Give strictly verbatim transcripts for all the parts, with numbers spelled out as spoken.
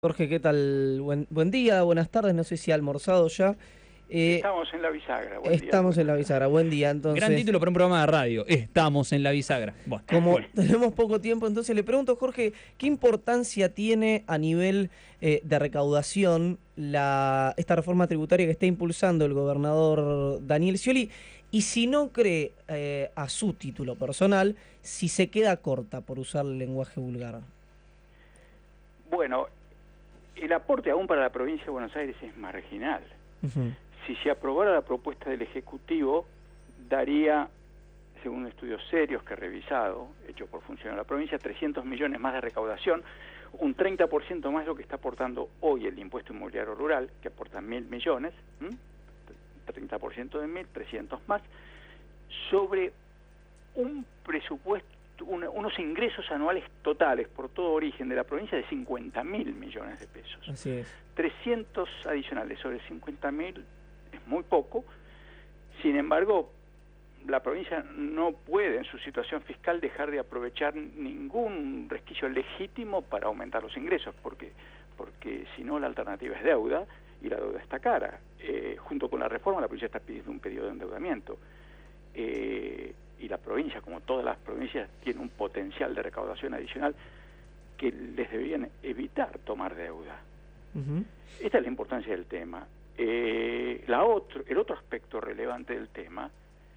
Jorge, ¿qué tal? Buen, buen día, buenas tardes, no sé si ha almorzado ya. Eh, Estamos en la bisagra. Buen día, estamos en la Sebastián. bisagra, buen día. Gran Entonces, título para un programa de radio. Estamos en la bisagra. Bueno, como tenemos poco tiempo, entonces le pregunto, Jorge, ¿qué importancia tiene a nivel eh, de recaudación la, esta reforma tributaria que está impulsando el gobernador Daniel Scioli? Y si no cree, eh, a su título personal, si se queda corta, por usar el lenguaje vulgar. Bueno, el aporte aún para la provincia de Buenos Aires es marginal. Uh-huh. Si se aprobara la propuesta del Ejecutivo, daría, según estudios serios que he revisado, hechos por funcionarios de la provincia, trescientos millones más de recaudación, un treinta por ciento más de lo que está aportando hoy el impuesto inmobiliario rural, que aporta mil millones, ¿m? treinta por ciento de mil, trescientos más, sobre un presupuesto, un, unos ingresos anuales totales por todo origen de la provincia de cincuenta mil millones de pesos. Así es. trescientos adicionales sobre cincuenta mil es muy poco. Sin embargo, la provincia no puede en su situación fiscal dejar de aprovechar ningún resquicio legítimo para aumentar los ingresos, porque porque si no la alternativa es deuda, y la deuda está cara. Eh, junto con la reforma la provincia está pidiendo un pedido de endeudamiento. Eh, y la provincia, como todas las provincias, tiene un potencial de recaudación adicional que les deberían evitar tomar deuda. Uh-huh. Esta es la importancia del tema. Eh, la otro, el otro aspecto relevante del tema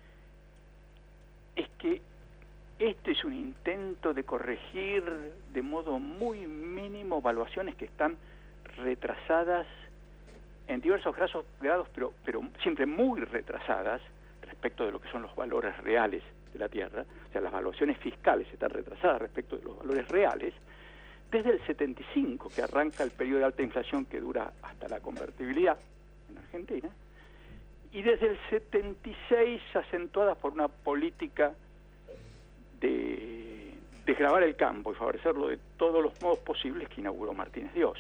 es que este es un intento de corregir de modo muy mínimo evaluaciones que están retrasadas en diversos grados, grados pero, pero siempre muy retrasadas respecto de lo que son los valores reales de la tierra. O sea, las evaluaciones fiscales están retrasadas respecto de los valores reales desde el setenta y cinco, que arranca el periodo de alta inflación que dura hasta la convertibilidad en Argentina, y desde el setenta y seis acentuadas por una política de desgravar el campo y favorecerlo de todos los modos posibles que inauguró Martínez Dios,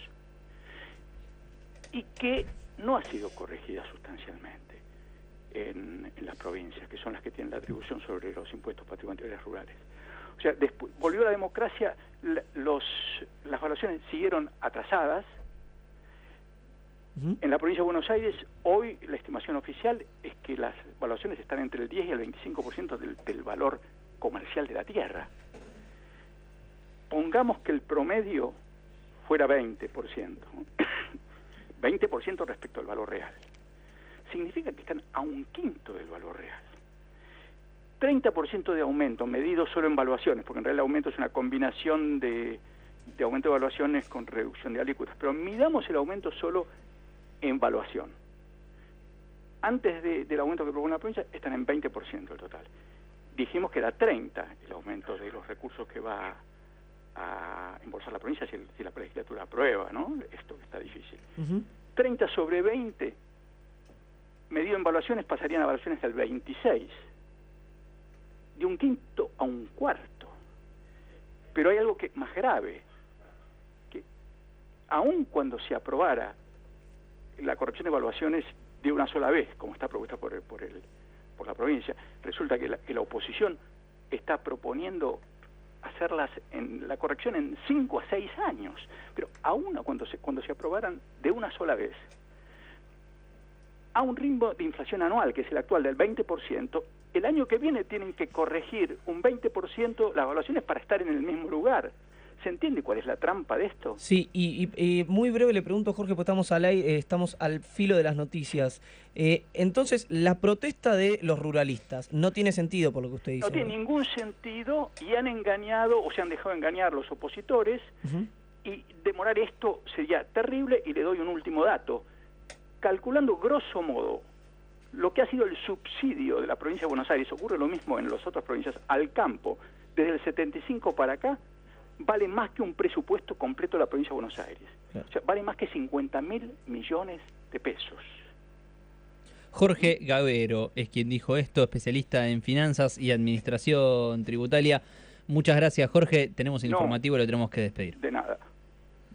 y que no ha sido corregida sustancialmente en, en las provincias, que son las que tienen la atribución sobre los impuestos patrimoniales rurales. O sea, después, volvió la democracia, la, los, las evaluaciones siguieron atrasadas. Uh-huh. En la provincia de Buenos Aires, hoy la estimación oficial es que las evaluaciones están entre el diez y el veinticinco por ciento del, del valor comercial de la tierra. Pongamos que el promedio fuera veinte por ciento, veinte por ciento respecto al valor real. Significa que están a un quinto del valor real. treinta por ciento de aumento, medido solo en evaluaciones, porque en realidad el aumento es una combinación de, de aumento de evaluaciones con reducción de alícuotas, pero midamos el aumento solo en evaluación. Antes de, del aumento que propone la provincia, están en veinte por ciento el total. Dijimos que era treinta el aumento de los recursos que va a embolsar la provincia si, el, si la legislatura aprueba, ¿no? Esto que está difícil. Uh-huh. treinta sobre veinte, medido en evaluaciones, pasarían a evaluaciones del veintiséis. De un quinto a un cuarto. Pero hay algo que más grave, que aun cuando se aprobara la corrección de evaluaciones de una sola vez, como está propuesta por el, por el, por la provincia, resulta que la, que la oposición está proponiendo hacerlas en la corrección en cinco a seis años. Pero aún cuando se, cuando se aprobaran de una sola vez, a un ritmo de inflación anual, que es el actual del veinte por ciento, el año que viene tienen que corregir un veinte por ciento las evaluaciones para estar en el mismo lugar. ¿Se entiende cuál es la trampa de esto? Sí, y, y, y muy breve le pregunto, Jorge, porque estamos al, aire, eh, estamos al filo de las noticias. Eh, entonces, la protesta de los ruralistas no tiene sentido por lo que usted dice. No tiene ningún sentido y han engañado o se han dejado engañar los opositores. Uh-huh. Y demorar esto sería terrible. Y le doy un último dato. Calculando grosso modo lo que ha sido el subsidio de la provincia de Buenos Aires, ocurre lo mismo en las otras provincias, al campo, desde el setenta y cinco para acá, vale más que un presupuesto completo de la provincia de Buenos Aires. Claro. O sea, vale más que cincuenta mil millones de pesos. Jorge Gabero es quien dijo esto, especialista en finanzas y administración tributaria. Muchas gracias, Jorge. Tenemos el no, informativo y lo tenemos que despedir. De nada.